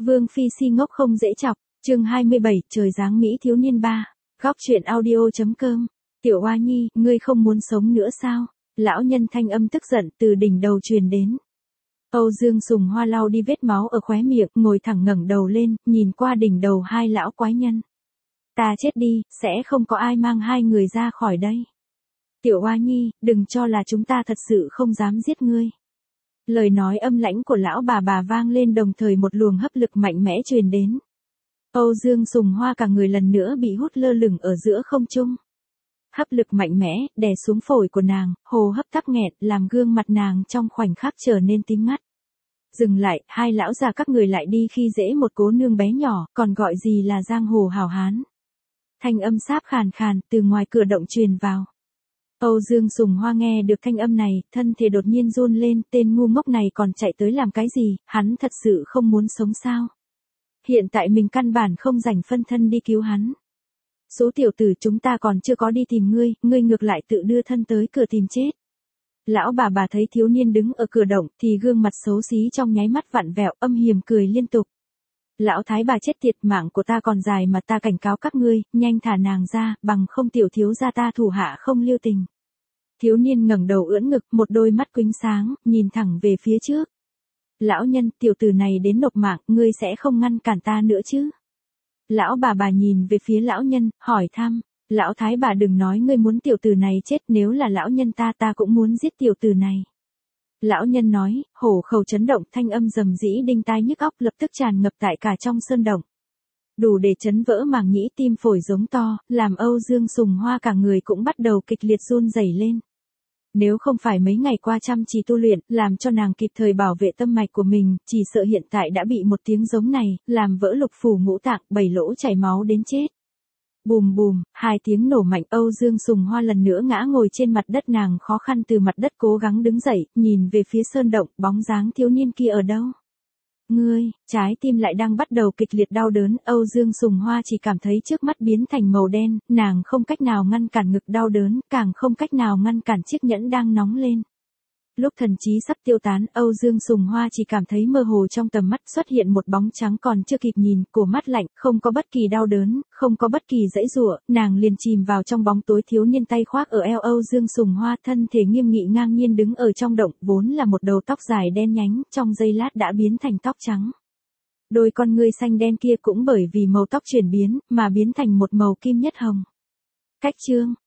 Vương Phi si ngốc không dễ chọc, chương 27, trời giáng Mỹ thiếu niên 3, góc chuyện audio.com. Tiểu Oa Nhi, ngươi không muốn sống nữa sao? Lão nhân thanh âm tức giận từ đỉnh đầu truyền đến. Âu Dương Sùng Hoa lau đi vết máu ở khóe miệng, ngồi thẳng ngẩng đầu lên, nhìn qua đỉnh đầu hai lão quái nhân. Ta chết đi, sẽ không có ai mang hai người ra khỏi đây. Tiểu Oa Nhi, đừng cho là chúng ta thật sự không dám giết ngươi. Lời nói âm lãnh của lão bà vang lên, đồng thời một luồng hấp lực mạnh mẽ truyền đến. Âu Dương Sùng Hoa cả người lần nữa bị hút lơ lửng ở giữa không trung. Hấp lực mạnh mẽ, đè xuống phổi của nàng, hô hấp tắc nghẹt, làm gương mặt nàng trong khoảnh khắc trở nên tím ngắt. Dừng lại, hai lão già các người lại đi khi dễ một cô nương bé nhỏ, còn gọi gì là giang hồ hảo hán. Thanh âm sáp khàn khàn, từ ngoài cửa động truyền vào. Âu Dương Sùng Hoa nghe được thanh âm này, thân thể đột nhiên run lên, tên ngu ngốc này còn chạy tới làm cái gì, hắn thật sự không muốn sống sao. Hiện tại mình căn bản không rảnh phân thân đi cứu hắn. Số tiểu tử, chúng ta còn chưa có đi tìm ngươi, ngươi ngược lại tự đưa thân tới cửa tìm chết. Lão bà thấy thiếu niên đứng ở cửa động thì gương mặt xấu xí trong nháy mắt vặn vẹo, âm hiểm cười liên tục. Lão thái bà chết tiệt, mạng của ta còn dài mà, ta cảnh cáo các ngươi, nhanh thả nàng ra, bằng không tiểu thiếu gia ta thủ hạ không lưu tình. Thiếu niên ngẩng đầu ưỡn ngực, một đôi mắt quĩnh sáng, nhìn thẳng về phía trước. Lão nhân, tiểu tử này đến nộp mạng, ngươi sẽ không ngăn cản ta nữa chứ? Lão bà nhìn về phía lão nhân, hỏi thăm. Lão thái bà, đừng nói ngươi muốn tiểu tử này chết, nếu là lão nhân ta cũng muốn giết tiểu tử này. Lão nhân nói, hổ khẩu chấn động, thanh âm rầm rĩ đinh tai nhức óc lập tức tràn ngập tại cả trong sơn động. Đủ để chấn vỡ màng nhĩ tim phổi giống to, làm Âu Dương Sùng Hoa cả người cũng bắt đầu kịch liệt run rẩy lên. Nếu không phải mấy ngày qua chăm chỉ tu luyện, làm cho nàng kịp thời bảo vệ tâm mạch của mình, chỉ sợ hiện tại đã bị một tiếng giống này, làm vỡ lục phủ ngũ tạng, 7 lỗ chảy máu đến chết. Bùm bùm, hai tiếng nổ mạnh, Âu Dương Sùng Hoa lần nữa ngã ngồi trên mặt đất, nàng khó khăn từ mặt đất cố gắng đứng dậy, nhìn về phía sơn động, bóng dáng thiếu niên kia ở đâu? Ngươi, trái tim lại đang bắt đầu kịch liệt đau đớn, Âu Dương Sùng Hoa chỉ cảm thấy trước mắt biến thành màu đen, nàng không cách nào ngăn cản ngực đau đớn, càng không cách nào ngăn cản chiếc nhẫn đang nóng lên. Lúc thần trí sắp tiêu tán, Âu Dương Sùng Hoa chỉ cảm thấy mơ hồ, trong tầm mắt xuất hiện một bóng trắng, còn chưa kịp nhìn, cổ mắt lạnh, không có bất kỳ đau đớn, không có bất kỳ giãy giụa, nàng liền chìm vào trong bóng tối. Thiếu niên tay khoác ở eo Âu Dương Sùng Hoa, thân thể nghiêm nghị ngang nhiên đứng ở trong động, vốn là một đầu tóc dài đen nhánh, trong giây lát đã biến thành tóc trắng. Đôi con ngươi xanh đen kia cũng bởi vì màu tóc chuyển biến, mà biến thành một màu kim nhất hồng. Cách chương,